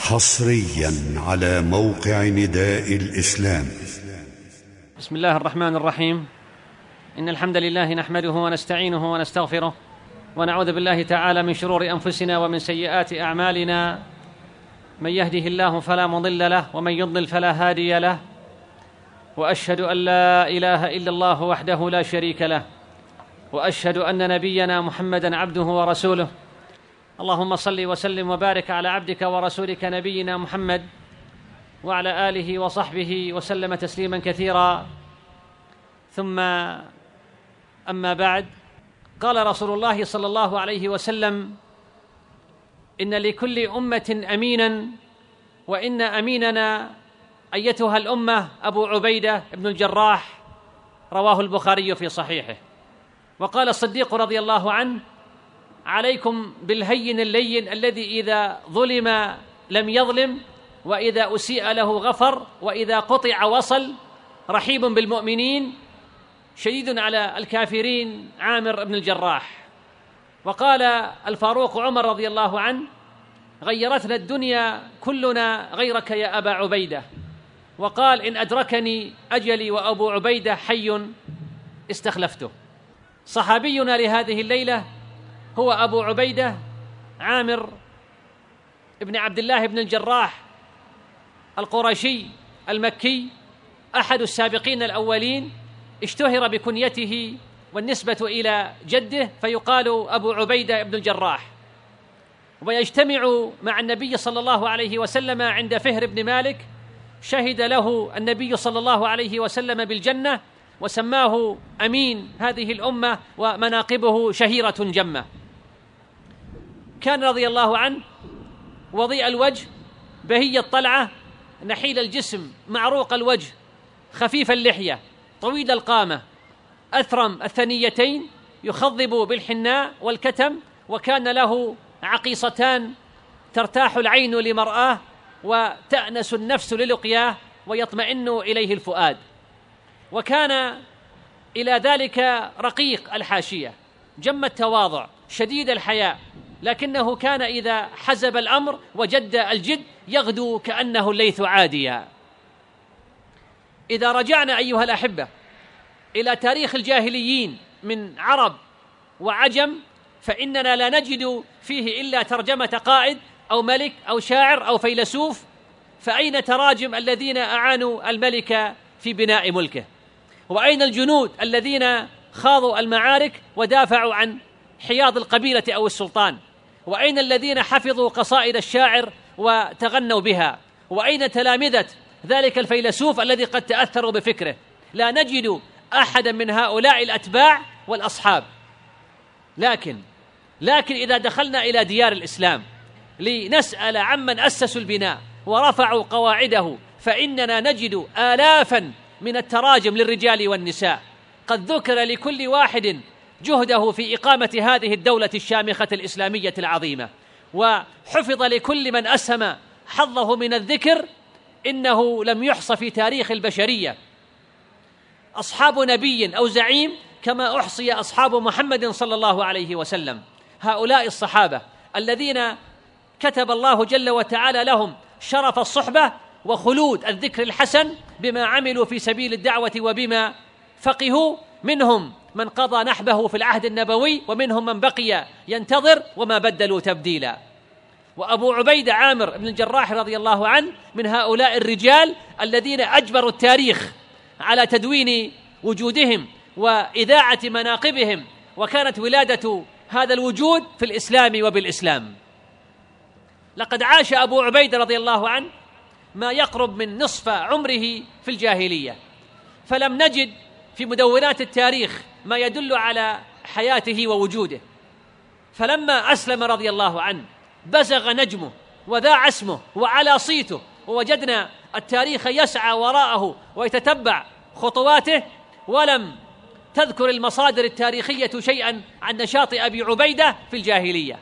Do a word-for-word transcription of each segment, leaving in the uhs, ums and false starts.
حصريا على موقع نداء الإسلام. بسم الله الرحمن الرحيم. إن الحمد لله نحمده ونستعينه ونستغفره ونعوذ بالله تعالى من شرور أنفسنا ومن سيئات أعمالنا. من يهده الله فلا مضل له ومن يضلل فلا هادي له، وأشهد أن لا إله إلا الله وحده لا شريك له، وأشهد أن نبينا محمدًا عبده ورسوله. اللهم صل وسلم وبارك على عبدك ورسولك نبينا محمد وعلى آله وصحبه وسلم تسليما كثيرا. ثم أما بعد، قال رسول الله صلى الله عليه وسلم: إن لكل أمة أمينا، وإن أميننا أيتها الأمة أبو عبيدة بن الجراح، رواه البخاري في صحيحه. وقال الصديق رضي الله عنه: عليكم بالهين اللين الذي إذا ظلم لم يظلم، وإذا أسيء له غفر، وإذا قطع وصل، رحيم بالمؤمنين شديد على الكافرين، عامر بن الجراح. وقال الفاروق عمر رضي الله عنه: غيرتنا الدنيا كلنا غيرك يا أبا عبيدة. وقال: إن أدركني أجلي وأبو عبيدة حي استخلفته. صحابينا لهذه الليلة هو أبو عبيدة عامر ابن عبد الله بن الجراح القرشي المكي، أحد السابقين الأولين، اشتهر بكنيته والنسبة إلى جده فيقال أبو عبيدة بن الجراح. ويجتمع مع النبي صلى الله عليه وسلم عند فهر بن مالك، شهد له النبي صلى الله عليه وسلم بالجنة وسماه أمين هذه الأمة، ومناقبه شهيرة جمة. كان رضي الله عنه وضيء الوجه، بهي الطلعة، نحيل الجسم، معروق الوجه، خفيف اللحية، طويل القامة، أثرم الثنيتين، يخضب بالحناء والكتم، وكان له عقيصتان ترتاح العين لمرآه وتأنس النفس للقياه ويطمئن إليه الفؤاد. وكان إلى ذلك رقيق الحاشية، جم التواضع، شديد الحياء، لكنه كان إذا حزب الأمر وجد الجد يغدو كأنه الليث عاديا. إذا رجعنا أيها الأحبة إلى تاريخ الجاهليين من عرب وعجم، فإننا لا نجد فيه إلا ترجمة قائد أو ملك أو شاعر أو فيلسوف، فأين تراجم الذين أعانوا الملك في بناء ملكه؟ وأين الجنود الذين خاضوا المعارك ودافعوا عن حياض القبيلة أو السلطان؟ وأين الذين حفظوا قصائد الشاعر وتغنوا بها؟ وأين تلامذة ذلك الفيلسوف الذي قد تأثروا بفكره؟ لا نجد أحدا من هؤلاء الأتباع والأصحاب. لكن لكن إذا دخلنا إلى ديار الإسلام لنسأل عمن أسسوا البناء ورفعوا قواعده، فإننا نجد آلافا من التراجم للرجال والنساء، قد ذكر لكل واحد جهده في إقامة هذه الدولة الشامخة الإسلامية العظيمة، وحفظ لكل من أسهم حظه من الذكر. إنه لم يحصى في تاريخ البشرية أصحاب نبي أو زعيم كما أحصي أصحاب محمد صلى الله عليه وسلم. هؤلاء الصحابة الذين كتب الله جل وتعالى لهم شرف الصحبة وخلود الذكر الحسن بما عملوا في سبيل الدعوة وبما فقهوا، منهم من قضى نحبه في العهد النبوي، ومنهم من بقي ينتظر وما بدلوا تبديلا. وأبو عبيدة عامر بن الجراح رضي الله عنه من هؤلاء الرجال الذين أجبروا التاريخ على تدوين وجودهم وإذاعة مناقبهم، وكانت ولادة هذا الوجود في الإسلام وبالإسلام. لقد عاش أبو عبيدة رضي الله عنه ما يقرب من نصف عمره في الجاهلية، فلم نجد في مدونات التاريخ ما يدل على حياته ووجوده. فلما أسلم رضي الله عنه بزغ نجمه وذاع اسمه وعلى صيته، ووجدنا التاريخ يسعى وراءه ويتتبع خطواته، ولم تذكر المصادر التاريخية شيئا عن نشاط أبي عبيدة في الجاهلية.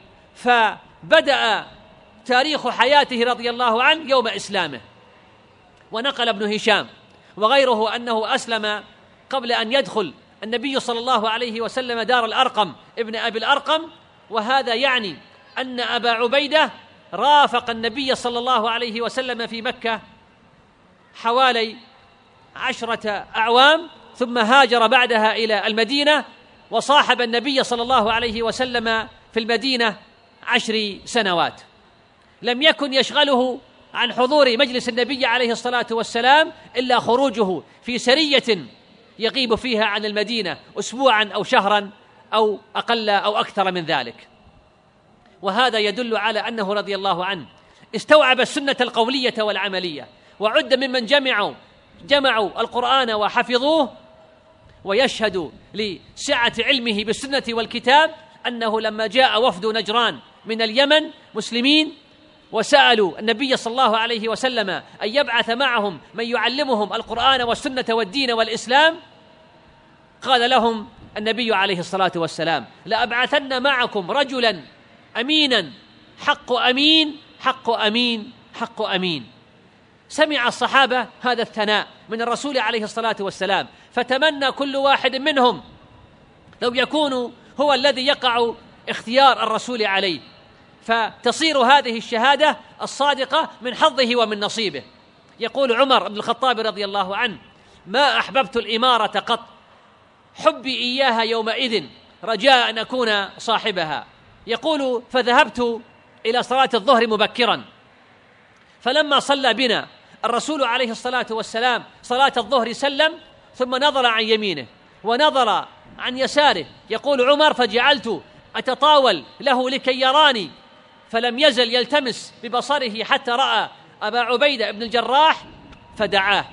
فبدأ تاريخ حياته رضي الله عنه يوم إسلامه. ونقل ابن هشام وغيره أنه أسلم قبل أن يدخل النبي صلى الله عليه وسلم دار الأرقم ابن أبي الأرقم، وهذا يعني أن أبا عبيدة رافق النبي صلى الله عليه وسلم في مكة حوالي عشرة أعوام، ثم هاجر بعدها إلى المدينة، وصاحب النبي صلى الله عليه وسلم في المدينة عشر سنوات. لم يكن يشغله عن حضور مجلس النبي عليه الصلاة والسلام إلا خروجه في سرية يغيب فيها عن المدينة أسبوعا أو شهرا أو أقل أو أكثر من ذلك. وهذا يدل على أنه رضي الله عنه استوعب السنة القولية والعملية، وعد ممن جمعوا جمعوا القرآن وحفظوه. ويشهد لسعة علمه بالسنة والكتاب أنه لما جاء وفد نجران من اليمن مسلمين وسألوا النبي صلى الله عليه وسلم أن يبعث معهم من يعلمهم القرآن والسنة والدين والإسلام، قال لهم النبي عليه الصلاة والسلام: لأبعثن معكم رجلا أمينا حق أمين حق أمين حق أمين. سمع الصحابة هذا الثناء من الرسول عليه الصلاة والسلام، فتمنى كل واحد منهم لو يكون هو الذي يقع اختيار الرسول عليه، فتصير هذه الشهادة الصادقة من حظه ومن نصيبه. يقول عمر بن الخطاب رضي الله عنه: ما أحببت الإمارة قط، حبي إياها يومئذ رجاء أن أكون صاحبها. يقول: فذهبت إلى صلاة الظهر مبكرا، فلما صلى بنا الرسول عليه الصلاة والسلام صلاة الظهر سلم، ثم نظر عن يمينه ونظر عن يساره. يقول عمر: فجعلت أتطاول له لكي يراني، فلم يزل يلتمس ببصره حتى رأى أبا عبيدة بن الجراح فدعاه،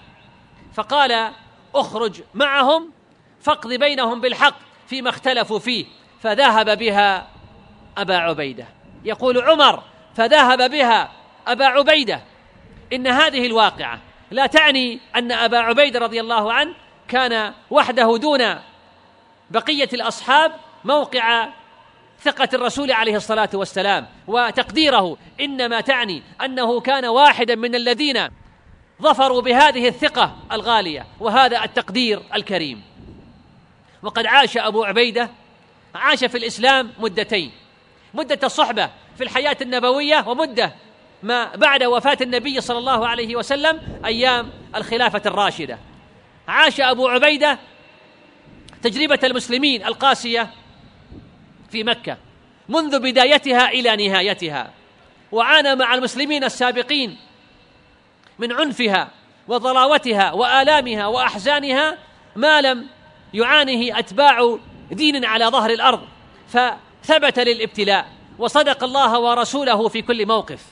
فقال: اخرج معهم فاقض بينهم بالحق فيما اختلفوا فيه، فذهب بها أبا عبيدة. يقول عمر: فذهب بها أبا عبيدة. إن هذه الواقعة لا تعني أن أبا عبيدة رضي الله عنه كان وحده دون بقية الأصحاب موقع ثقة الرسول عليه الصلاة والسلام وتقديره، إنما تعني أنه كان واحدا من الذين ظفروا بهذه الثقة الغالية وهذا التقدير الكريم. وقد عاش أبو عبيدة عاش في الإسلام مدتين: مدة الصحبة في الحياة النبوية، ومدة ما بعد وفاة النبي صلى الله عليه وسلم أيام الخلافة الراشدة. عاش أبو عبيدة تجربة المسلمين القاسية في مكة منذ بدايتها إلى نهايتها، وعانى مع المسلمين السابقين من عنفها وضراوتها وآلامها وأحزانها ما لم يعانه أتباع دين على ظهر الأرض، فثبت للابتلاء وصدق الله ورسوله في كل موقف.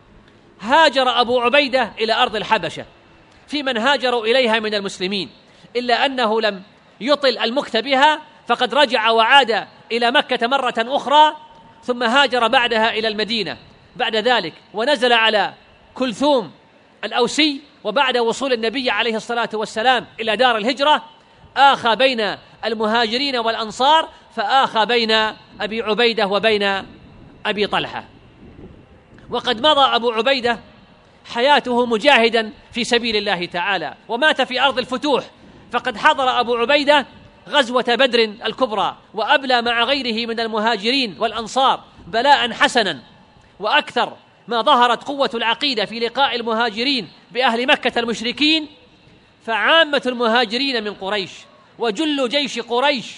هاجر أبو عبيدة إلى أرض الحبشة في من هاجروا إليها من المسلمين، إلا أنه لم يطل المكث بها، فقد رجع وعاد إلى مكة مرة أخرى، ثم هاجر بعدها إلى المدينة بعد ذلك، ونزل على كلثوم الأوسي. وبعد وصول النبي عليه الصلاة والسلام إلى دار الهجرة آخى بين المهاجرين والأنصار، فآخى بين أبي عبيدة وبين أبي طلحة. وقد مضى أبو عبيدة حياته مجاهدا في سبيل الله تعالى، ومات في أرض الفتوح. فقد حضر أبو عبيدة غزوة بدر الكبرى، وأبلى مع غيره من المهاجرين والأنصار بلاء حسنا. وأكثر ما ظهرت قوة العقيدة في لقاء المهاجرين بأهل مكة المشركين، فعامة المهاجرين من قريش، وجل جيش قريش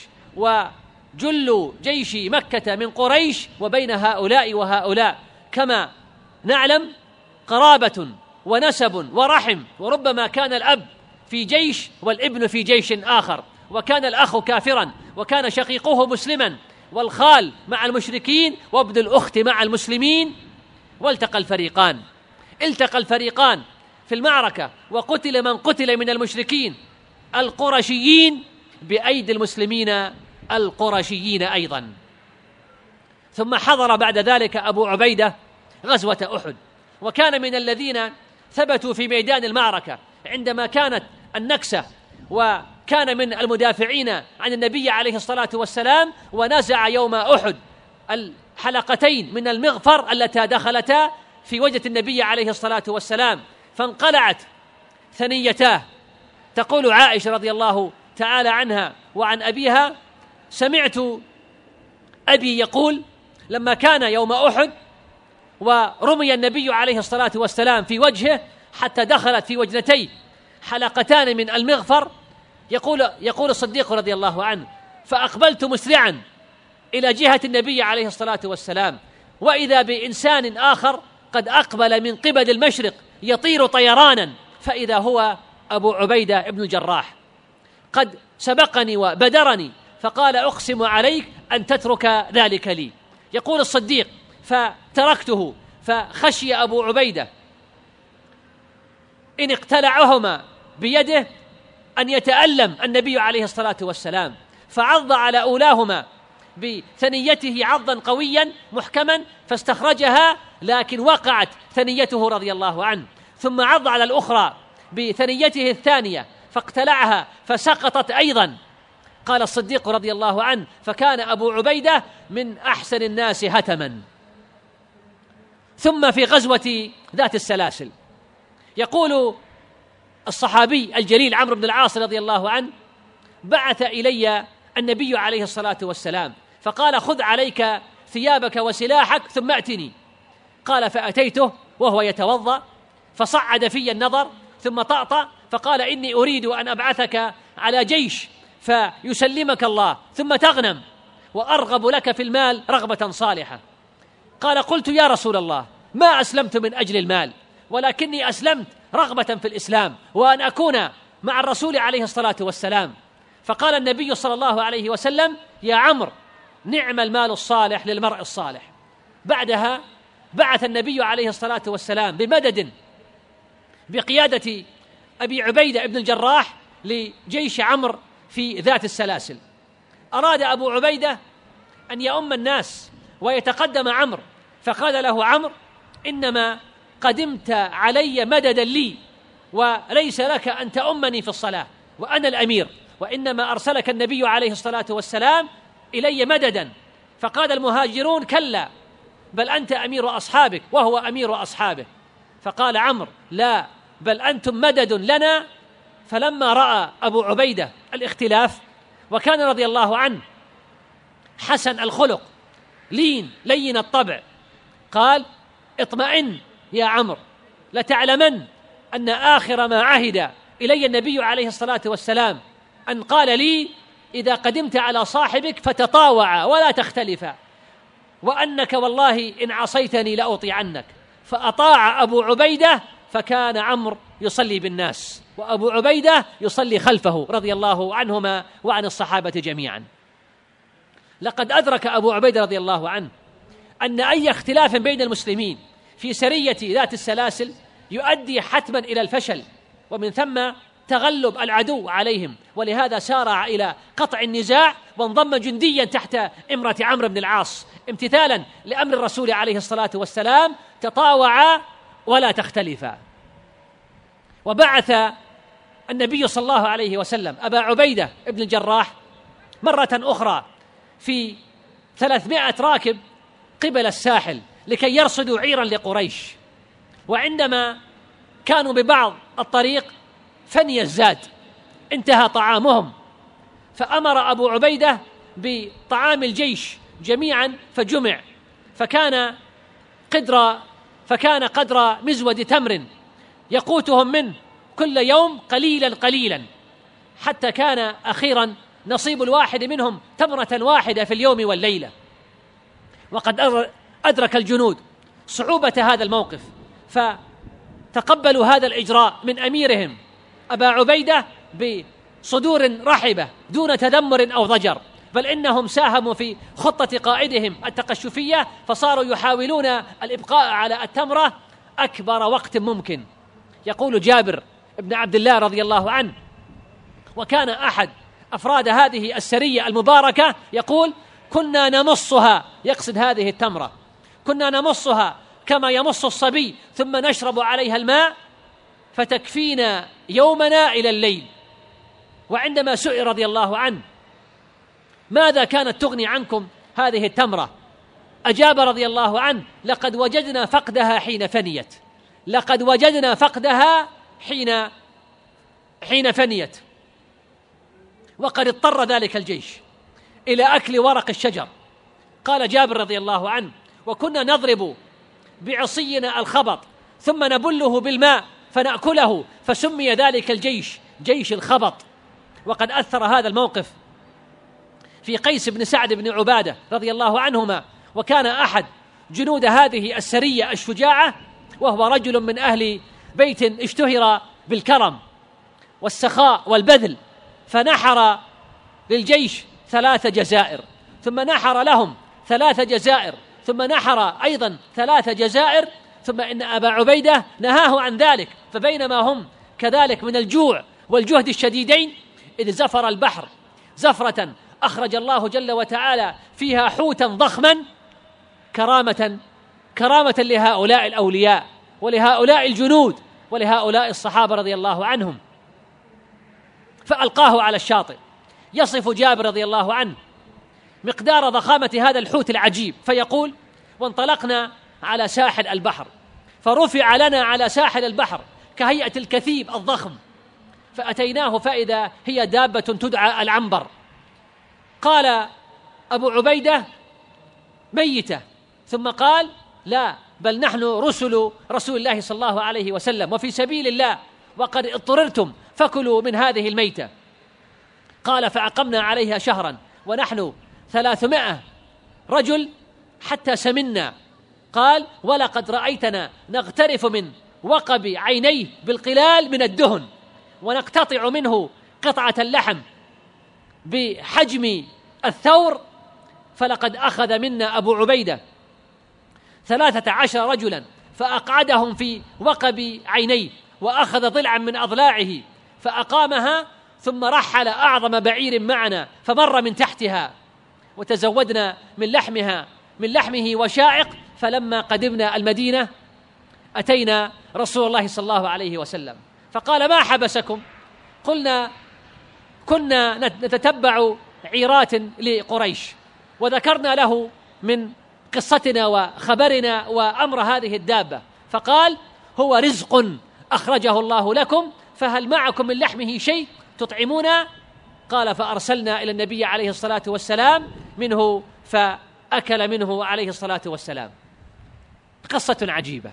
وجل جيش مكة من قريش، وبين هؤلاء وهؤلاء كما نعلم قرابة ونسب ورحم، وربما كان الأب في جيش والابن في جيش آخر، وكان الأخ كافرا وكان شقيقه مسلما، والخال مع المشركين وابن الأخت مع المسلمين، والتقى الفريقان التقى الفريقان في المعركة، وقتل من قتل من المشركين القرشيين بأيدي المسلمين القرشيين أيضا. ثم حضر بعد ذلك أبو عبيدة غزوة أحد، وكان من الذين ثبتوا في ميدان المعركة عندما كانت النكسة، وكان من المدافعين عن النبي عليه الصلاة والسلام، ونزع يوم أحد الحلقتين من المغفر التي دخلتا في وجه النبي عليه الصلاة والسلام، فانقلعت ثنيتاه. تقول عائشة رضي الله تعالى عنها وعن أبيها: سمعت أبي يقول: لما كان يوم أحد ورمي النبي عليه الصلاة والسلام في وجهه حتى دخلت في وجنتيه حلقتان من المغفر. يقول يقول الصديق رضي الله عنه: فأقبلت مسرعا إلى جهة النبي عليه الصلاة والسلام، وإذا بإنسان آخر قد أقبل من قبل المشرق يطير طيرانا، فإذا هو أبو عبيدة بن الجراح قد سبقني وبدرني، فقال: أقسم عليك أن تترك ذلك لي. يقول الصديق: فتركته، فخشي أبو عبيدة إن اقتلعهما بيده أن يتألم النبي عليه الصلاة والسلام، فعض على أولاهما بثنيته عضا قويا محكما فاستخرجها، لكن وقعت ثنيته رضي الله عنه، ثم عض على الأخرى بثنيته الثانية فاقتلعها فسقطت أيضا. قال الصديق رضي الله عنه: فكان أبو عبيدة من أحسن الناس هتما. ثم في غزوة ذات السلاسل يقول الصحابي الجليل عمرو بن العاص رضي الله عنه: بعث إلي النبي عليه الصلاة والسلام فقال: خذ عليك ثيابك وسلاحك ثم أتني. قال: فأتيته وهو يتوضأ فصعد في النظر ثم طأطأ فقال: إني أريد أن أبعثك على جيش فيسلمك الله ثم تغنم، وأرغب لك في المال رغبة صالحة. قال: قلت: يا رسول الله، ما أسلمت من أجل المال، ولكني أسلمت رغبة في الإسلام وأن أكون مع الرسول عليه الصلاة والسلام. فقال النبي صلى الله عليه وسلم: يا عمرو، نعم المال الصالح للمرء الصالح. بعدها بعث النبي عليه الصلاة والسلام بمدد بقيادة أبي عبيدة بن الجراح لجيش عمرو في ذات السلاسل. أراد أبو عبيدة أن يؤم الناس ويتقدم عمرو، فقال له عمرو: إنما قدمت علي مددا لي، وليس لك أن تؤمني في الصلاة، وأنا الأمير، وإنما أرسلك النبي عليه الصلاة والسلام إلي مددا. فقال المهاجرون: كلا، بل أنت أمير أصحابك وهو أمير أصحابه. فقال عمرو: لا، بل أنتم مدد لنا. فلما رأى أبو عبيدة الاختلاف، وكان رضي الله عنه حسن الخلق لين لين الطبع، قال: اطمئن يا عمرو، لتعلمن أن آخر ما عهد إلي النبي عليه الصلاة والسلام أن قال لي: إذا قدمت على صاحبك فتطاوعا ولا تختلفا، وأنك والله إن عصيتني لأطيعنك. فأطاع أبو عبيدة، فكان عمرو يصلي بالناس وأبو عبيدة يصلي خلفه رضي الله عنهما وعن الصحابة جميعا. لقد أدرك أبو عبيدة رضي الله عنه أن أي اختلاف بين المسلمين في سرية ذات السلاسل يؤدي حتما إلى الفشل، ومن ثم تغلب العدو عليهم، ولهذا سارع إلى قطع النزاع وانضم جنديا تحت إمرة عمرو بن العاص امتثالا لأمر الرسول عليه الصلاة والسلام: تطاوعا ولا تختلفا. وبعث النبي صلى الله عليه وسلم أبا عبيدة بن الجراح مرة أخرى في ثلاثمائة راكب قبل الساحل لكي يرصدوا عيرا لقريش، وعندما كانوا ببعض الطريق فني الزاد، انتهى طعامهم، فأمر أبو عبيدة بطعام الجيش جميعا فجمع، فكان قدر فكان قدر مزود تمر يقوتهم منه كل يوم قليلا قليلا، حتى كان أخيرا نصيب الواحد منهم تمرة واحدة في اليوم والليلة. وقد أدرك الجنود صعوبة هذا الموقف، فتقبلوا هذا الإجراء من أميرهم أبا عبيدة بصدور رحبة دون تذمر أو ضجر، بل إنهم ساهموا في خطة قائدهم التقشفية، فصاروا يحاولون الإبقاء على التمرة أكبر وقت ممكن. يقول جابر بن عبد الله رضي الله عنه، وكان أحد أفراد هذه السرية المباركة يقول: كنا نمصها، يقصد هذه التمرة، كنا نمصها كما يمص الصبي ثم نشرب عليها الماء فتكفينا يومنا إلى الليل. وعندما سئل رضي الله عنه: ماذا كانت تغني عنكم هذه التمرة؟ أجاب رضي الله عنه: لقد وجدنا فقدها حين فنيت، لقد وجدنا فقدها حين حين فنيت. وقد اضطر ذلك الجيش إلى أكل ورق الشجر. قال جابر رضي الله عنه: وكنا نضرب بعصينا الخبط ثم نبله بالماء فنأكله، فسمي ذلك الجيش جيش الخبط. وقد أثر هذا الموقف في قيس بن سعد بن عبادة رضي الله عنهما، وكان أحد جنود هذه السرية الشجاعة، وهو رجل من أهل بيت اشتهر بالكرم والسخاء والبذل، فنحر للجيش ثلاث جزائر، ثم نحر لهم ثلاث جزائر، ثم نحر أيضا ثلاث جزائر، ثم إن أبا عبيدة نهاه عن ذلك. فبينما هم كذلك من الجوع والجهد الشديدين إذ زفر البحر زفرة أخرج الله جل وتعالى فيها حوتا ضخما كرامة كرامة لهؤلاء الأولياء ولهؤلاء الجنود ولهؤلاء الصحابة رضي الله عنهم، فألقاه على الشاطئ. يصف جابر رضي الله عنه مقدار ضخامة هذا الحوت العجيب فيقول: وانطلقنا على ساحل البحر، فرفع لنا على ساحل البحر كهيئة الكثيب الضخم، فأتيناه فإذا هي دابة تدعى العنبر. قال أبو عبيدة: ميتة. ثم قال: لا، بل نحن رسل رسول الله صلى الله عليه وسلم وفي سبيل الله، وقد اضطررتم فكلوا من هذه الميتة. قال: فأقمنا عليها شهرا ونحن ثلاثمائة رجل حتى سمنا. قال: ولقد رأيتنا نغترف من وقب عينيه بالقلال من الدهن، ونقتطع منه قطعة اللحم بحجم الثور، فلقد أخذ منا أبو عبيدة ثلاثة عشر رجلا فأقعدهم في وقب عينيه، وأخذ ضلعا من أضلاعه فأقامها، ثم رحل أعظم بعير معنا فمر من تحتها، وتزودنا من لحمها من لحمه وشائق. فلما قدمنا المدينة أتينا رسول الله صلى الله عليه وسلم فقال: ما حبسكم؟ قلنا: كنا نتتبع عيرات لقريش. وذكرنا له من قصتنا وخبرنا وأمر هذه الدابة، فقال: هو رزق أخرجه الله لكم، فهل معكم من لحمه شيء تطعمونا؟ قال: فأرسلنا إلى النبي عليه الصلاة والسلام منه فأكل منه عليه الصلاة والسلام. قصة عجيبة،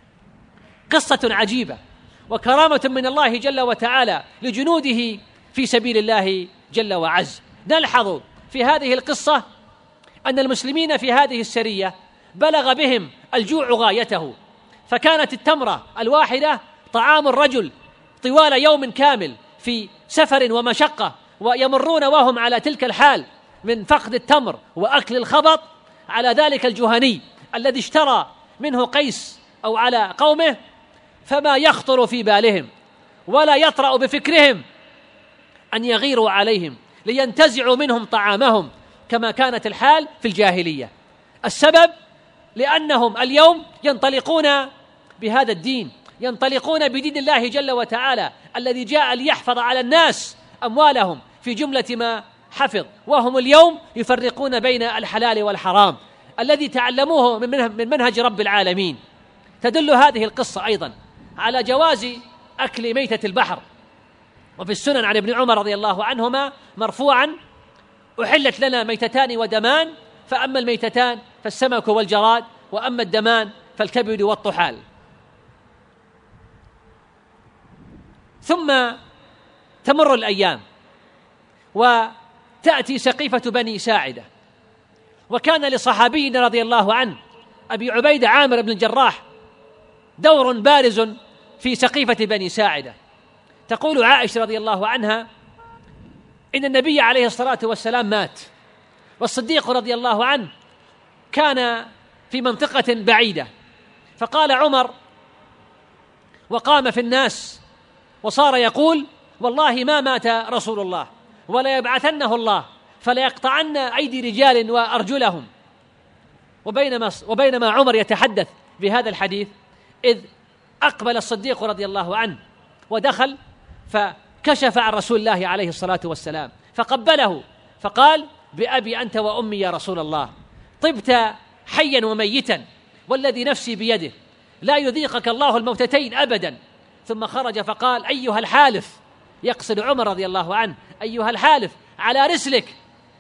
قصة عجيبة، وكرامة من الله جل وتعالى لجنوده في سبيل الله جل وعز. نلحظ في هذه القصة أن المسلمين في هذه السرية بلغ بهم الجوع غايته، فكانت التمرة الواحدة طعام الرجل طوال يوم كامل في سفر ومشقة، ويمرون وهم على تلك الحال من فقد التمر وأكل الخبط على ذلك الجهني الذي اشترى منه قيس أو على قومه، فما يخطر في بالهم ولا يطرأ بفكرهم أن يغيروا عليهم لينتزعوا منهم طعامهم كما كانت الحال في الجاهلية. السبب لأنهم اليوم ينطلقون بهذا الدين، ينطلقون بدين الله جل وتعالى الذي جاء ليحفظ على الناس أموالهم في جملة ما حفظ، وهم اليوم يفرقون بين الحلال والحرام الذي تعلموه من منهج رب العالمين. تدل هذه القصة أيضا على جواز أكل ميتة البحر. وفي السنن عن ابن عمر رضي الله عنهما مرفوعا: أحلت لنا ميتتان ودمان، فأما الميتتان فالسمك والجراد، وأما الدمان فالكبد والطحال. ثم تمر الأيام وتأتي سقيفة بني ساعدة، وكان لصحابي رضي الله عنه أبي عبيدة عامر بن الجراح دور بارز في سقيفة بني ساعدة. تقول عائشة رضي الله عنها إن النبي عليه الصلاة والسلام مات، والصديق رضي الله عنه كان في منطقة بعيدة، فقال عمر وقام في الناس وصار يقول: والله ما مات رسول الله ولا يبعثنه الله فلا يقطعن أيدي رجال وأرجلهم. وبينما, وبينما عمر يتحدث بهذا الحديث إذ أقبل الصديق رضي الله عنه ودخل، فكشف عن رسول الله عليه الصلاة والسلام فقبله فقال: بأبي أنت وأمي يا رسول الله، طبت حيا وميتا والذي نفسي بيده، لا يذيقك الله الموتتين أبدا. ثم خرج فقال: أيها الحالف، يقصد عمر رضي الله عنه، أيها الحالف على رسلك.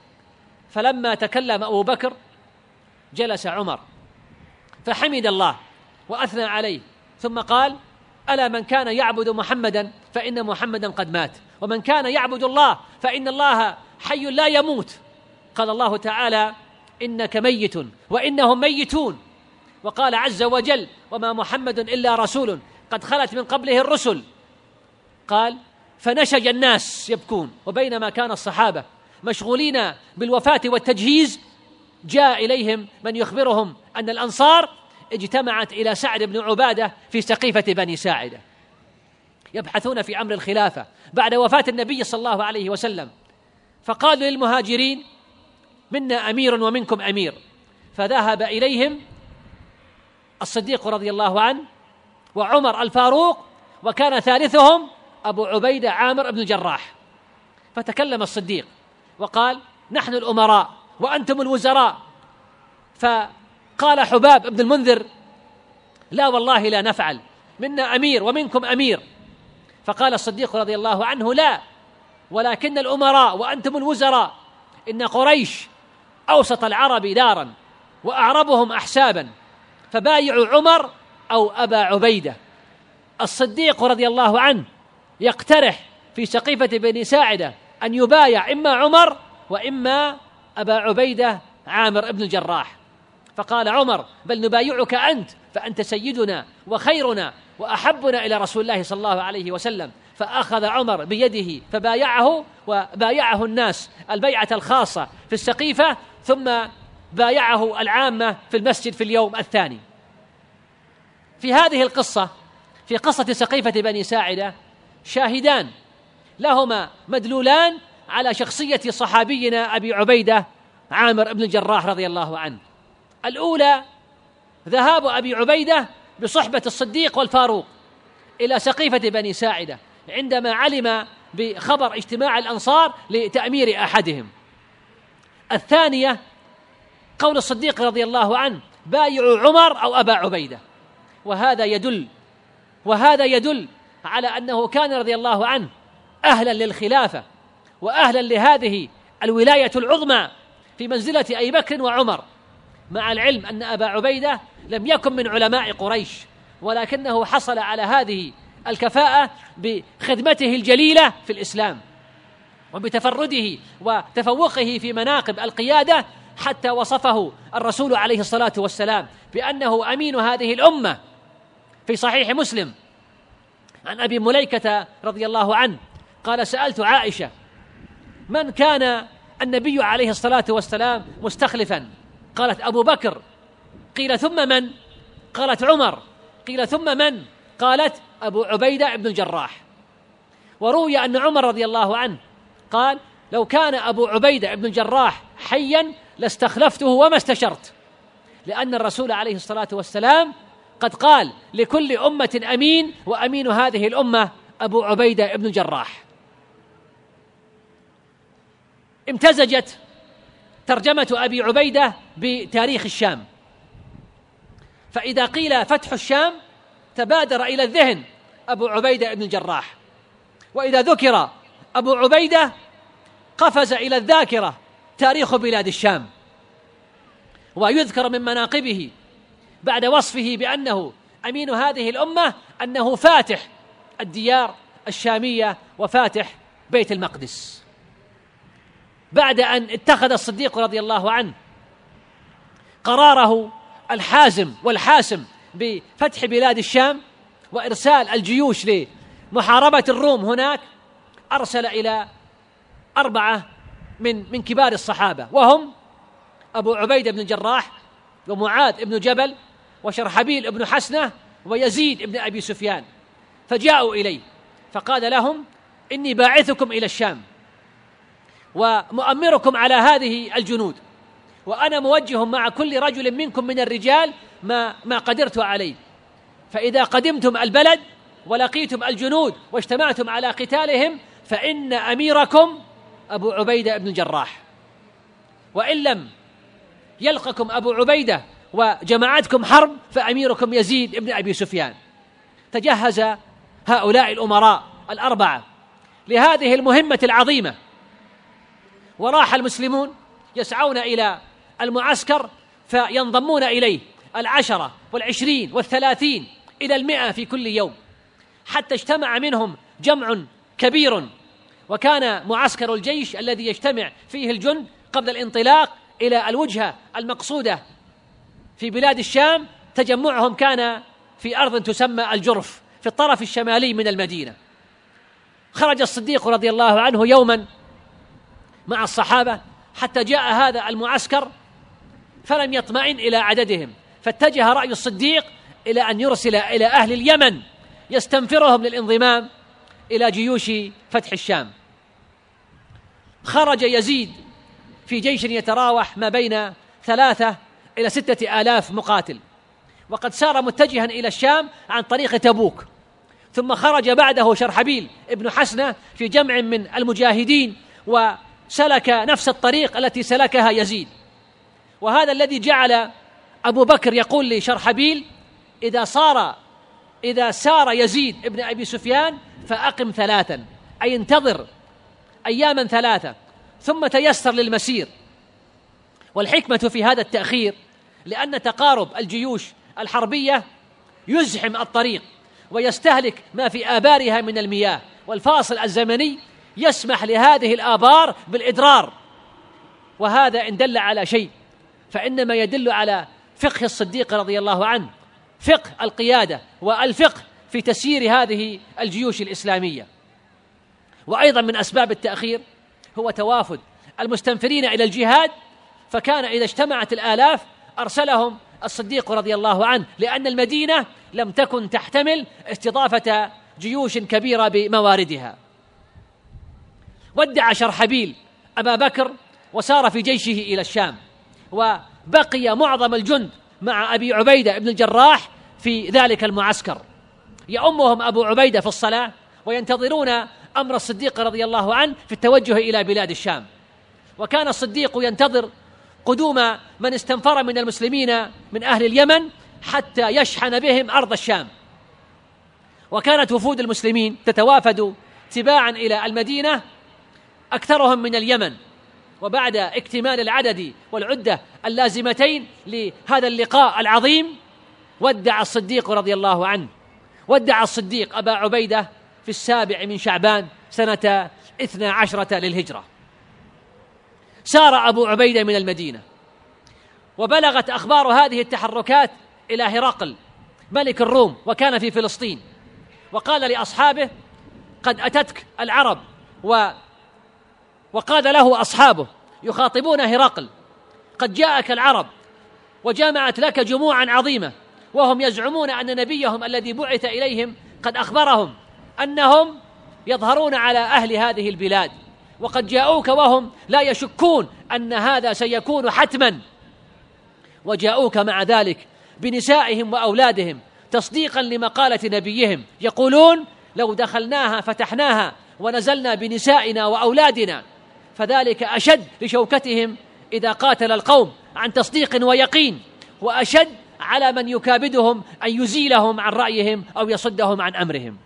فلما تكلم أبو بكر جلس عمر فحمد الله وأثنى عليه، ثم قال: ألا من كان يعبد محمدا فإن محمدا قد مات، ومن كان يعبد الله فإن الله حي لا يموت. قال الله تعالى: إنك ميت وإنهم ميتون. وقال عز وجل: وما محمد إلا رسول قد خلت من قبله الرسل. قال: فنشج الناس يبكون، وبينما كان الصحابة مشغولين بالوفاة والتجهيز جاء إليهم من يخبرهم أن الأنصار اجتمعت إلى سعد بن عبادة في سقيفة بني ساعدة يبحثون في أمر الخلافة بعد وفاة النبي صلى الله عليه وسلم، فقالوا للمهاجرين: منا أمير ومنكم أمير. فذهب إليهم الصديق رضي الله عنه وعمر الفاروق، وكان ثالثهم أبو عبيدة عامر بن الجراح. فتكلم الصديق وقال: نحن الأمراء وأنتم الوزراء. فقال حباب بن المنذر: لا والله لا نفعل، منا أمير ومنكم أمير. فقال الصديق رضي الله عنه: لا، ولكن الأمراء وأنتم الوزراء. إن قريش أوسط العرب دارا وأعربهم أحسابا، فبايعوا عمر أو أبا عبيدة. الصديق رضي الله عنه يقترح في سقيفة بني ساعدة أن يبايع إما عمر وإما أبا عبيدة عامر بن الجراح. فقال عمر: بل نبايعك أنت، فأنت سيدنا وخيرنا وأحبنا إلى رسول الله صلى الله عليه وسلم. فأخذ عمر بيده فبايعه، وبايعه الناس البيعة الخاصة في السقيفة، ثم بايعه العامة في المسجد في اليوم الثاني. في هذه القصة، في قصة سقيفة بني ساعدة، شاهدان لهما مدلولان على شخصية صحابينا أبي عبيدة عامر بن الجراح رضي الله عنه. الأولى ذهاب أبي عبيدة بصحبة الصديق والفاروق إلى سقيفة بني ساعدة عندما علم بخبر اجتماع الأنصار لتأمير أحدهم. الثانية قول الصديق رضي الله عنه: بايعوا عمر أو أبا عبيدة. وهذا يدل وهذا يدل على أنه كان رضي الله عنه أهلا للخلافة وأهلا لهذه الولاية العظمى في منزلة أبي بكر وعمر، مع العلم أن أبا عبيدة لم يكن من علماء قريش، ولكنه حصل على هذه الكفاءة بخدمته الجليلة في الإسلام وبتفرده وتفوقه في مناقب القيادة، حتى وصفه الرسول عليه الصلاة والسلام بأنه أمين هذه الأمة. في صحيح مسلم عن أبي مليكة رضي الله عنه قال: سألت عائشة: من كان النبي عليه الصلاة والسلام مستخلفا؟ قالت: أبو بكر. قيل: ثم من؟ قالت: عمر. قيل: ثم من؟ قالت: أبو عبيدة بن الجراح. وروي أن عمر رضي الله عنه قال: لو كان أبو عبيدة بن الجراح حيا لاستخلفته وما استشرت، لأن الرسول عليه الصلاة والسلام قد قال: لكل أمة أمين، وأمين هذه الأمة أبو عبيدة بن الجراح. امتزجت ترجمة أبي عبيدة بتاريخ الشام، فإذا قيل فتح الشام تبادر إلى الذهن أبو عبيدة بن الجراح، وإذا ذكر أبو عبيدة قفز إلى الذاكرة تاريخ بلاد الشام. ويذكر من مناقبه بعد وصفه بأنه أمين هذه الأمة أنه فاتح الديار الشامية وفاتح بيت المقدس. بعد أن اتخذ الصديق رضي الله عنه قراره الحازم والحاسم بفتح بلاد الشام وإرسال الجيوش لمحاربة الروم هناك، أرسل إلى أربعة من من كبار الصحابة، وهم أبو عبيدة بن الجراح ومعاذ بن جبل وشرحبيل بن حسنة ويزيد بن أبي سفيان. فجاءوا إليه فقال لهم: إني باعثكم إلى الشام ومؤمركم على هذه الجنود، وأنا موجه مع كل رجل منكم من الرجال ما, ما قدرت عليه، فإذا قدمتم البلد ولقيتم الجنود واجتمعتم على قتالهم فإن أميركم أبو عبيدة بن الجراح، وإن لم يلقكم أبو عبيدة وجماعتكم حرب فأميركم يزيد بن أبي سفيان. تجهز هؤلاء الأمراء الأربعة لهذه المهمة العظيمة، وراح المسلمون يسعون إلى المعسكر فينضمون إليه العشرة والعشرين والثلاثين إلى المئة في كل يوم، حتى اجتمع منهم جمع كبير. وكان معسكر الجيش الذي يجتمع فيه الجند قبل الانطلاق إلى الوجهة المقصودة في بلاد الشام، تجمعهم كان في أرض تسمى الجرف في الطرف الشمالي من المدينة. خرج الصديق رضي الله عنه يوما مع الصحابة حتى جاء هذا المعسكر فلم يطمئن إلى عددهم، فاتجه رأي الصديق إلى أن يرسل إلى أهل اليمن يستنفرهم للانضمام إلى جيوش فتح الشام. خرج يزيد في جيش يتراوح ما بين ثلاثة إلى ستة آلاف مقاتل، وقد سار متجها إلى الشام عن طريق تبوك. ثم خرج بعده شرحبيل ابن حسنة في جمع من المجاهدين وسلك نفس الطريق التي سلكها يزيد. وهذا الذي جعل أبو بكر يقول لشرحبيل: إذا صار إذا سار يزيد ابن أبي سفيان فأقم ثلاثا، أي انتظر أياما ثلاثة ثم تيسر للمسير. والحكمة في هذا التأخير لأن تقارب الجيوش الحربية يزحم الطريق ويستهلك ما في آبارها من المياه، والفاصل الزمني يسمح لهذه الآبار بالإدرار. وهذا إن دل على شيء فإنما يدل على فقه الصديق رضي الله عنه، فقه القيادة والفقه في تسيير هذه الجيوش الإسلامية. وأيضا من أسباب التأخير هو توافد المستنفرين إلى الجهاد، فكان إذا اجتمعت الآلاف أرسلهم الصديق رضي الله عنه، لأن المدينة لم تكن تحتمل استضافة جيوش كبيرة بمواردها. ودع شرحبيل أبا بكر وسار في جيشه إلى الشام، وبقي معظم الجند مع أبي عبيدة بن الجراح في ذلك المعسكر، يؤمهم أبو عبيدة في الصلاة وينتظرون أمر الصديق رضي الله عنه في التوجه إلى بلاد الشام. وكان الصديق ينتظر قدوم من استنفر من المسلمين من أهل اليمن حتى يشحن بهم أرض الشام. وكانت وفود المسلمين تتوافد تباعا إلى المدينة، أكثرهم من اليمن. وبعد اكتمال العدد والعدة اللازمتين لهذا اللقاء العظيم ودع الصديق رضي الله عنه ودع الصديق أبا عبيدة في السابع من شعبان سنة اثنا عشرة للهجرة. سار أبو عبيدة من المدينة، وبلغت أخبار هذه التحركات إلى هرقل ملك الروم وكان في فلسطين، وقال لأصحابه: قد أتتك العرب، و وقال له أصحابه يخاطبون هرقل: قد جاءك العرب وجمعت لك جموعا عظيمة، وهم يزعمون أن نبيهم الذي بعث إليهم قد أخبرهم أنهم يظهرون على أهل هذه البلاد، وقد جاءوك وهم لا يشكون أن هذا سيكون حتما، وجاءوك مع ذلك بنسائهم وأولادهم تصديقا لمقالة نبيهم، يقولون: لو دخلناها فتحناها ونزلنا بنسائنا وأولادنا، فذلك أشد لشوكتهم إذا قاتل القوم عن تصديق ويقين، وأشد على من يكابدهم أن يزيلهم عن رأيهم أو يصدهم عن أمرهم.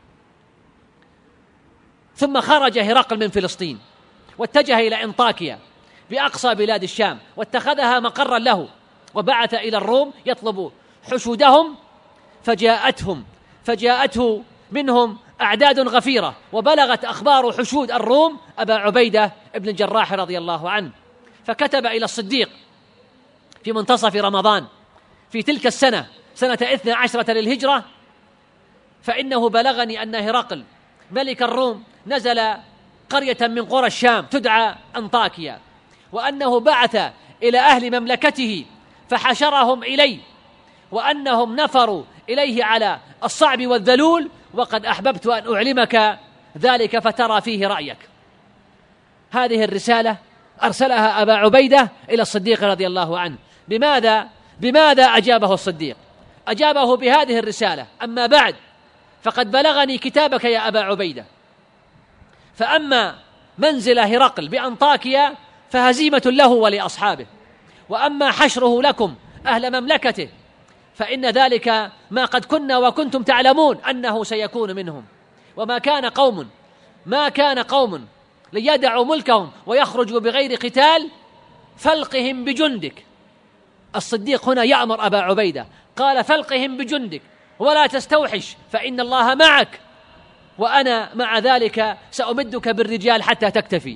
ثم خرج هرقل من فلسطين واتجه إلى أنطاكيا بأقصى بلاد الشام، واتخذها مقرا له، وبعث إلى الروم يطلب حشودهم، فجاءتهم فجاءته منهم أعداد غفيرة، وبلغت أخبار حشود الروم أبا عبيدة بن الجراح رضي الله عنه، فكتب إلى الصديق في منتصف رمضان في تلك السنة سنة اثنا عشرة للهجرة: فإنه بلغني أن هرقل ملك الروم نزل قرية من قرى الشام تدعى أنطاكيا، وأنه بعث إلى أهل مملكته فحشرهم إليه، وأنهم نفروا إليه على الصعب والذلول، وقد أحببت أن أعلمك ذلك فترى فيه رأيك. هذه الرسالة أرسلها أبا عبيدة إلى الصديق رضي الله عنه. بماذا بماذا أجابه الصديق؟ أجابه بهذه الرسالة: أما بعد، فقد بلغني كتابك يا أبا عبيدة، فأما منزل هرقل بأنطاكيا فهزيمة له ولأصحابه، وأما حشره لكم أهل مملكته فإن ذلك ما قد كنا وكنتم تعلمون أنه سيكون منهم، وما كان قوم ما كان قوم ليدعوا ملكهم ويخرجوا بغير قتال فالقهم بجندك، الصديق هنا يأمر أبا عبيدة، قال فالقهم بجندك ولا تستوحش فإن الله معك، وأنا مع ذلك سأمدك بالرجال حتى تكتفي.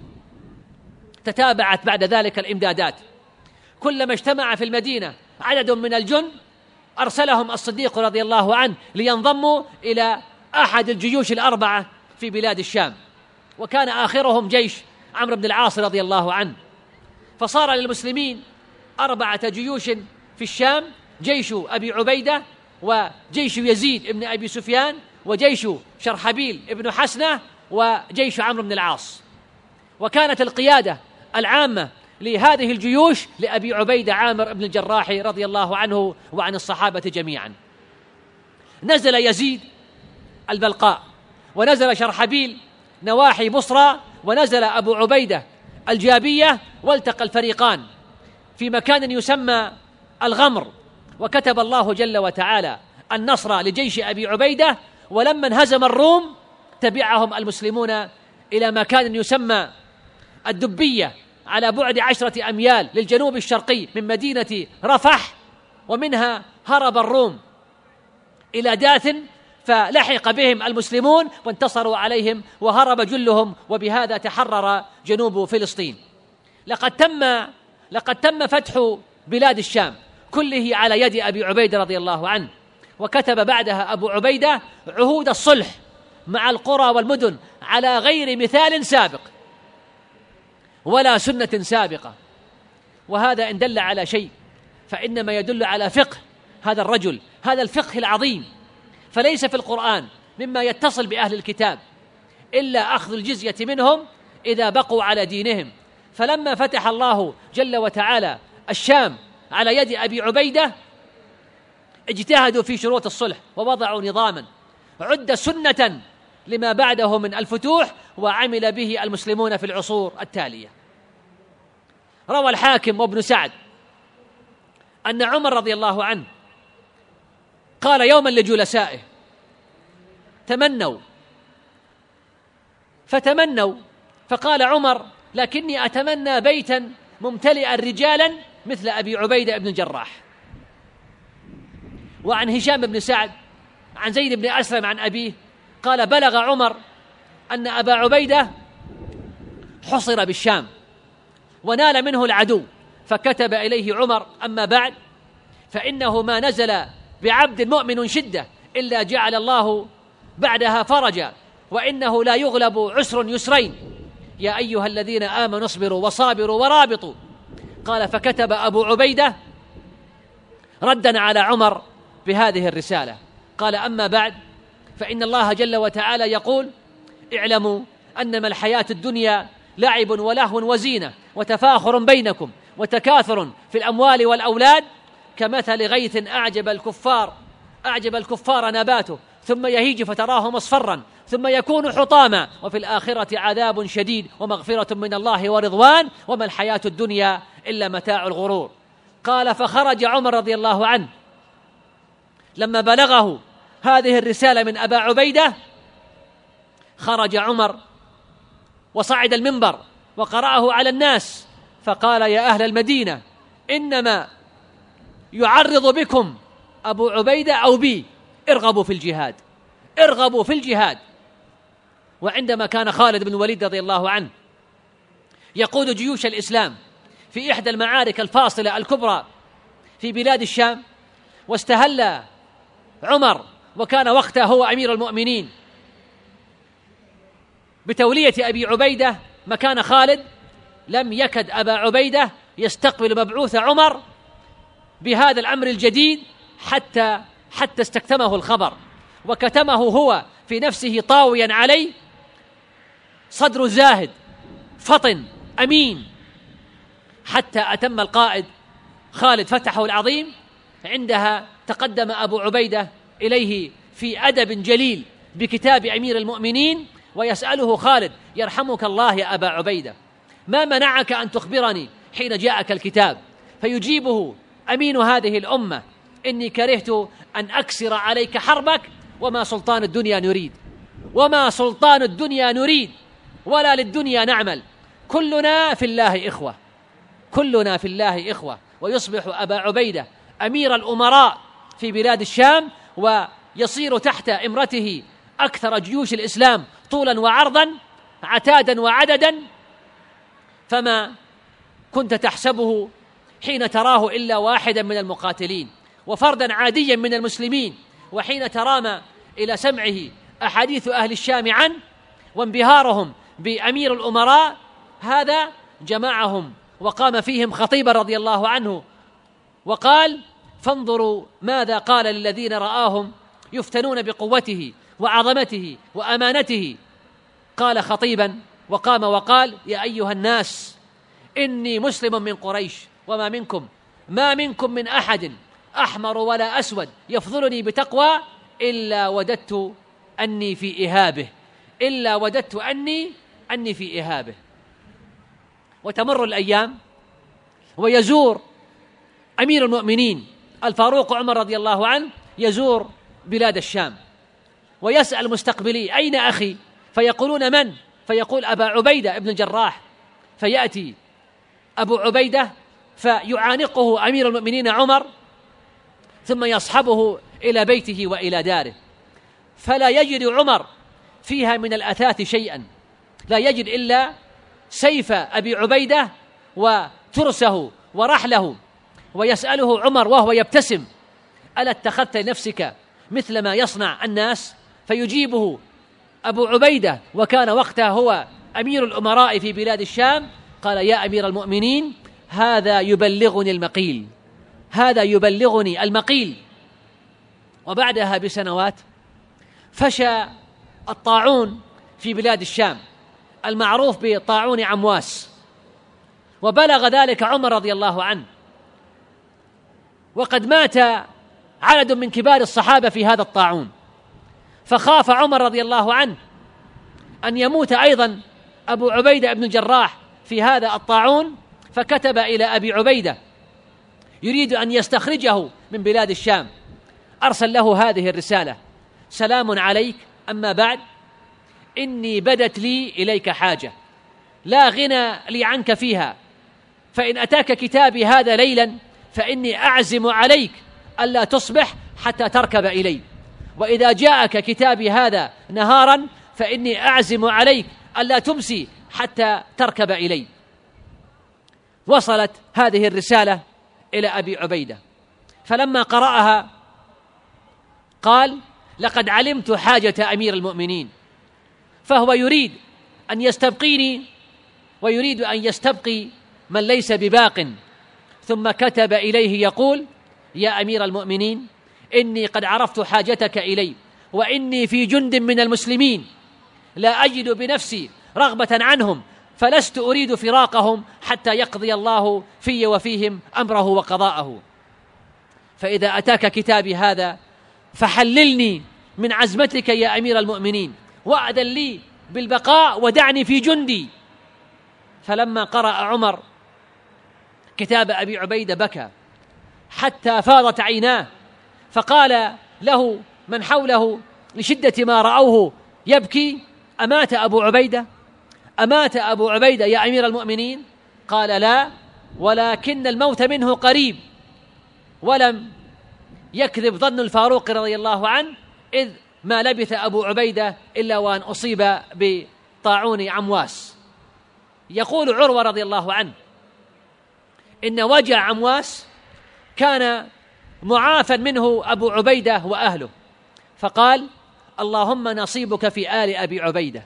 تتابعت بعد ذلك الإمدادات، كلما اجتمع في المدينة عدد من الجند أرسلهم الصديق رضي الله عنه لينضموا إلى أحد الجيوش الأربعة في بلاد الشام، وكان آخرهم جيش عمرو بن العاص رضي الله عنه. فصار للمسلمين أربعة جيوش في الشام: جيش أبي عبيدة، وجيش يزيد ابن أبي سفيان، وجيش شرحبيل ابن حسنة، وجيش عمرو بن العاص. وكانت القيادة العامة لهذه الجيوش لأبي عبيدة عامر بن الجراح رضي الله عنه وعن الصحابة جميعا. نزل يزيد البلقاء، ونزل شرحبيل نواحي بصرى، ونزل أبو عبيدة الجابية، والتقى الفريقان في مكان يسمى الغمر، وكتب الله جل وتعالى النصر لجيش أبي عبيدة. ولما انهزم الروم تبعهم المسلمون إلى مكان يسمى الدبية على بعد عشرة أميال للجنوب الشرقي من مدينة رفح، ومنها هرب الروم إلى داثن، فلحق بهم المسلمون وانتصروا عليهم وهرب جلهم، وبهذا تحرر جنوب فلسطين. لقد تم لقد تم فتح بلاد الشام كله على يد أبي عبيدة رضي الله عنه، وكتب بعدها أبو عبيدة عهود الصلح مع القرى والمدن على غير مثال سابق ولا سنة سابقة. وهذا إن دل على شيء فإنما يدل على فقه هذا الرجل، هذا الفقه العظيم. فليس في القرآن مما يتصل بأهل الكتاب إلا أخذ الجزية منهم إذا بقوا على دينهم. فلما فتح الله جل وتعالى الشام على يد أبي عبيدة اجتهدوا في شروط الصلح ووضعوا نظاما عد سنة لما بعده من الفتوح، وعمل به المسلمون في العصور التالية. روى الحاكم وابن سعد أن عمر رضي الله عنه قال يوما لجلسائه: تمنوا، فتمنوا، فقال عمر: لكني أتمنى بيتا ممتلئا رجالا مثل أبي عبيدة بن الجراح. وعن هشام بن سعد عن زيد بن أسلم عن أبيه قال: بلغ عمر أن أبا عبيدة حصر بالشام ونال منه العدو، فكتب إليه عمر: أما بعد فإنه ما نزل بعبد مؤمن شدة إلا جعل الله بعدها فرجا، وإنه لا يغلب عسر يسرين، يا أيها الذين آمنوا اصبروا وصابروا ورابطوا. قال: فكتب أبو عبيدة ردا على عمر بهذه الرسالة، قال: أما بعد فإن الله جل وتعالى يقول: اعلموا أنما الحياة الدنيا لعب ولهو وزينة وتفاخر بينكم وتكاثر في الأموال والأولاد كمثل غيث أعجب الكفار أعجب الكفار نباته ثم يهيج فتراه مصفرا ثم يكون حطاما وفي الآخرة عذاب شديد ومغفرة من الله ورضوان وما الحياة الدنيا إلا متاع الغرور. قال: فخرج عمر رضي الله عنه لما بلغه هذه الرسالة من أبا عبيدة، خرج عمر وصعد المنبر وقرأه على الناس فقال: يا أهل المدينة، إنما يعرض بكم أبو عبيدة أو بي، ارغبوا في الجهاد، ارغبوا في الجهاد. وعندما كان خالد بن الوليد رضي الله عنه يقود جيوش الإسلام في إحدى المعارك الفاصلة الكبرى في بلاد الشام، واستهل عمر وكان وقتها هو أمير المؤمنين بتولية أبي عبيدة مكان خالد، لم يكد أبا عبيدة يستقبل مبعوث عمر بهذا الأمر الجديد حتى حتى استكتمه الخبر وكتمه هو في نفسه طاويا عليه، صدر زاهد فطن أمين، حتى أتم القائد خالد فتحه العظيم. عندها تقدم أبو عبيدة إليه في أدب جليل بكتاب أمير المؤمنين ويسأله خالد: يرحمك الله يا أبا عبيدة، ما منعك أن تخبرني حين جاءك الكتاب؟ فيجيبه أمين هذه الأمة: إني كرهت أن أكسر عليك حربك، وما سلطان الدنيا نريد وما سلطان الدنيا نريد ولا للدنيا نعمل، كلنا في الله إخوة، كلنا في الله إخوة. ويصبح أبا عبيدة أمير الأمراء في بلاد الشام، ويصير تحت إمرته أكثر جيوش الإسلام طولا وعرضا، عتادا وعددا، فما كنت تحسبه حين تراه إلا واحدا من المقاتلين وفردا عاديا من المسلمين، وحين ترام إلى سمعه أحاديث أهل الشام عنه وانبهارهم بأمير الأمراء، هذا جمعهم وقام فيهم خطيبا رضي الله عنه وقال: فانظروا ماذا قال للذين رآهم يفتنون بقوته وعظمته وأمانته. قال خطيبا وقام وقال: يا أيها الناس، إني مسلم من قريش، وما منكم ما منكم من أحد أحمر ولا أسود يفضلني بتقوى إلا وددت أني في إهابه إلا وددت أني أني في إهابه. وتمر الأيام ويزور أمير المؤمنين الفاروق عمر رضي الله عنه يزور بلاد الشام، ويسأل مستقبلي: أين أخي؟ فيقولون: من؟ فيقول: أبا عبيدة ابن الجراح. فيأتي أبو عبيدة فيعانقه أمير المؤمنين عمر، ثم يصحبه إلى بيته وإلى داره، فلا يجد عمر فيها من الأثاث شيئا، لا يجد إلا سيف أبي عبيدة وترسه ورحله. ويسأله عمر وهو يبتسم: ألا اتخذت لنفسك مثل ما يصنع الناس؟ فيجيبه أبو عبيدة، وكان وقتها هو أمير الأمراء في بلاد الشام، قال: يا أمير المؤمنين، هذا يبلغني المقيل هذا يبلغني المقيل. وبعدها بسنوات فشى الطاعون في بلاد الشام المعروف بطاعون عمواس، وبلغ ذلك عمر رضي الله عنه، وقد مات عدد من كبار الصحابة في هذا الطاعون، فخاف عمر رضي الله عنه أن يموت أيضا أبو عبيدة بن الجراح في هذا الطاعون، فكتب إلى أبي عبيدة يريد أن يستخرجه من بلاد الشام. أرسل له هذه الرسالة: سلام عليك، أما بعد، إني بدت لي إليك حاجة لا غنى لي عنك فيها، فإن أتاك كتابي هذا ليلا فإني أعزم عليك ألا تصبح حتى تركب إلي، وإذا جاءك كتابي هذا نهارا فإني أعزم عليك ألا تمسي حتى تركب إلي. وصلت هذه الرسالة إلى أبي عبيدة، فلما قرأها قال: لقد علمت حاجة أمير المؤمنين، فهو يريد أن يستبقيني ويريد أن يستبقي من ليس بباق. ثم كتب إليه يقول: يا أمير المؤمنين، إني قد عرفت حاجتك إلي، وإني في جند من المسلمين لا أجد بنفسي رغبة عنهم، فلست أريد فراقهم حتى يقضي الله في وفيهم أمره وقضاءه، فإذا أتاك كتابي هذا فحللني من عزمتك يا أمير المؤمنين، وأذن لي بالبقاء ودعني في جندي. فلما قرأ عمر كتاب أبي عبيدة بكى حتى فاضت عيناه، فقال له من حوله لشدة ما رأوه يبكي: أمات أبو عبيدة؟ أمات أبو عبيدة يا أمير المؤمنين؟ قال: لا، ولكن الموت منه قريب. ولم يكذب ظن الفاروق رضي الله عنه، إذ ما لبث أبو عبيدة إلا وأن أصيب بطاعون عمواس. يقول عروة رضي الله عنه: إن وجع عمواس كان معافى منه أبو عبيدة وأهله، فقال: اللهم نصيبك في آل أبي عبيدة.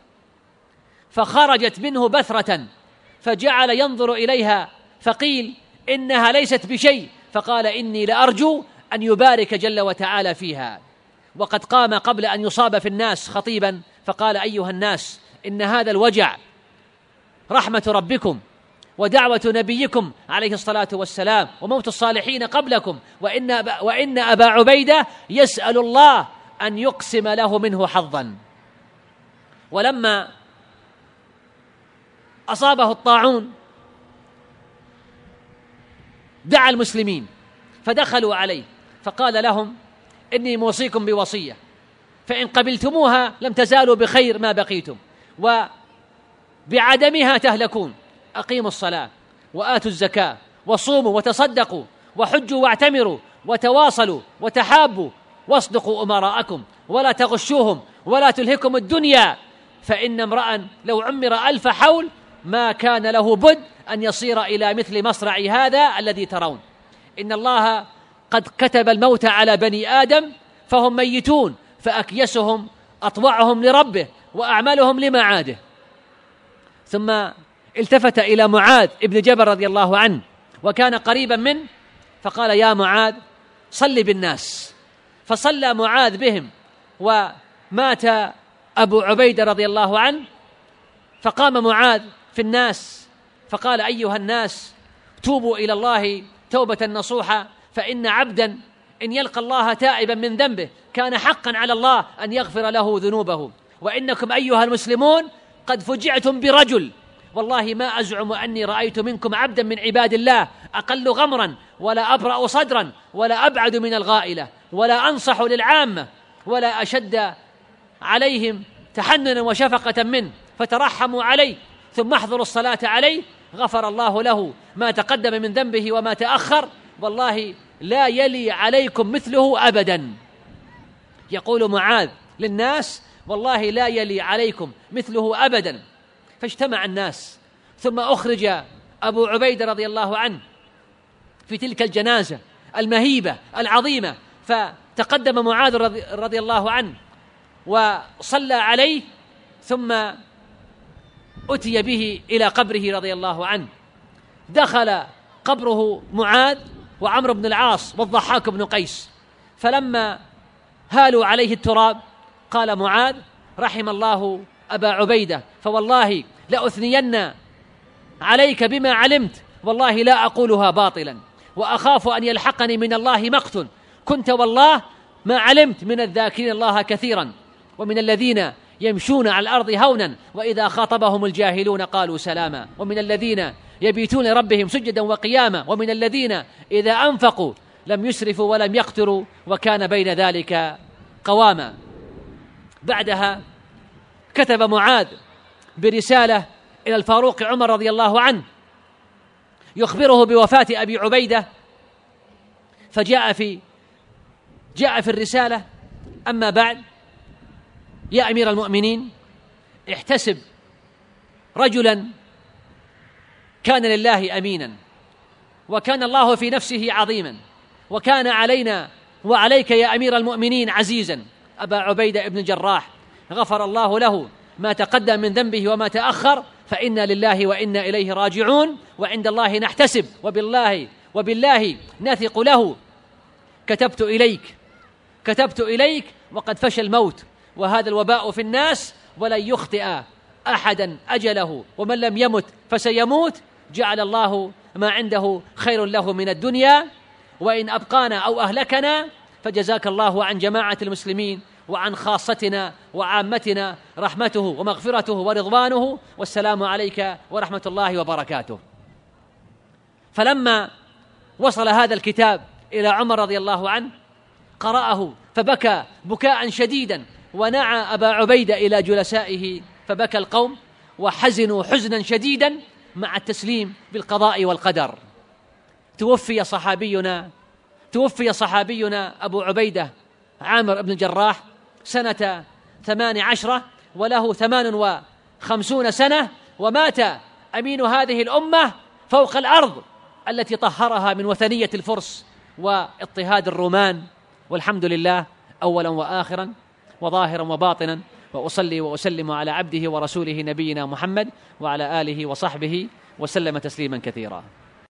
فخرجت منه بثرة فجعل ينظر إليها، فقيل إنها ليست بشيء، فقال: إني لأرجو أن يبارك جل وتعالى فيها. وقد قام قبل أن يصاب في الناس خطيبا فقال: أيها الناس، إن هذا الوجع رحمة ربكم ودعوة نبيكم عليه الصلاة والسلام وموت الصالحين قبلكم، وإن, وإن أبا عبيدة يسأل الله أن يقسم له منه حظا. ولما أصابه الطاعون دعا المسلمين فدخلوا عليه فقال لهم: إني موصيكم بوصية، فإن قبلتموها لم تزالوا بخير ما بقيتم، وبعدمها تهلكون. أقيموا الصلاة وآتوا الزكاة وصوموا وتصدقوا وحجوا واعتمروا وتواصلوا وتحابوا واصدقوا أمراءكم ولا تغشوهم ولا تلهكم الدنيا، فإن امرأ لو عمر ألف حول ما كان له بد أن يصير إلى مثل مصرع هذا الذي ترون. إن الله قد كتب الموت على بني آدم فهم ميتون، فأكيسهم أطوعهم لربه وأعملهم لمعاده. ثم التفت إلى معاذ ابن جبل رضي الله عنه وكان قريبا منه فقال: يا معاذ صل بالناس. فصلى معاذ بهم، ومات أبو عبيدة رضي الله عنه، فقام معاذ في الناس فقال: أيها الناس توبوا إلى الله توبة نصوحة، فإن عبدا إن يلقى الله تائبا من ذنبه كان حقا على الله أن يغفر له ذنوبه. وإنكم أيها المسلمون قد فجعتم برجل، والله ما أزعم أني رأيت منكم عبدا من عباد الله أقل غمرا ولا أبرأ صدرا ولا أبعد من الغائلة ولا أنصح للعامة ولا أشد عليهم تحننا وشفقة منه، فترحموا عليه ثم احضروا الصلاة عليه غفر الله له ما تقدم من ذنبه وما تأخر، والله لا يلي عليكم مثله أبدا. يقول معاذ للناس: والله لا يلي عليكم مثله أبدا. فاجتمع الناس، ثم أخرج أبو عبيدة رضي الله عنه في تلك الجنازة المهيبة العظيمة، فتقدم معاذ رضي, رضي الله عنه وصلى عليه، ثم أتي به إلى قبره رضي الله عنه. دخل قبره معاذ وعمرو بن العاص والضحاك بن قيس، فلما هالوا عليه التراب قال معاذ: رحم الله أبا عبيدة، فوالله لأثنين عليك بما علمت، والله لا أقولها باطلا، وأخاف أن يلحقني من الله مقت، كنت والله ما علمت من الذاكرين الله كثيرا، ومن الذين يمشون على الأرض هونا وإذا خاطبهم الجاهلون قالوا سلاما، ومن الذين يبيتون ربهم سجدا وقياما، ومن الذين إذا أنفقوا لم يسرفوا ولم يقتروا وكان بين ذلك قواما. بعدها كتب معاذ برسالة إلى الفاروق عمر رضي الله عنه يخبره بوفاة أبي عبيدة، فجاء في جاء في الرسالة: أما بعد، يا أمير المؤمنين، احتسب رجلا كان لله أمينا، وكان الله في نفسه عظيما، وكان علينا وعليك يا أمير المؤمنين عزيزا، أبا عبيدة ابن الجراح، غفر الله له ما تقدم من ذنبه وما تأخر، فإنا لله وإنا إليه راجعون، وعند الله نحتسب، وبالله وبالله نثق له. كتبت إليك كتبت إليك وقد فشى الموت، وهذا الوباء في الناس، ولن يخطئ أحدا أجله، ومن لم يمت فسيموت، جعل الله ما عنده خير له من الدنيا، وإن أبقانا أو أهلكنا فجزاك الله عن جماعة المسلمين وعن خاصتنا وعامتنا رحمته ومغفرته ورضوانه، والسلام عليك ورحمة الله وبركاته. فلما وصل هذا الكتاب إلى عمر رضي الله عنه قرأه فبكى بكاء شديدا، ونعى أبا عبيدة إلى جلسائه فبكى القوم وحزنوا حزنا شديدا مع التسليم بالقضاء والقدر. توفي صحابينا توفي صحابينا أبو عبيدة عامر بن الجراح سنة ثمان عشرة وله ثمان وخمسون سنة، ومات أمين هذه الأمة فوق الأرض التي طهرها من وثنية الفرس واضطهاد الرومان. والحمد لله أولا وآخرا وظاهرا وباطنا، وأصلي وأسلم على عبده ورسوله نبينا محمد وعلى آله وصحبه وسلم تسليما كثيرا.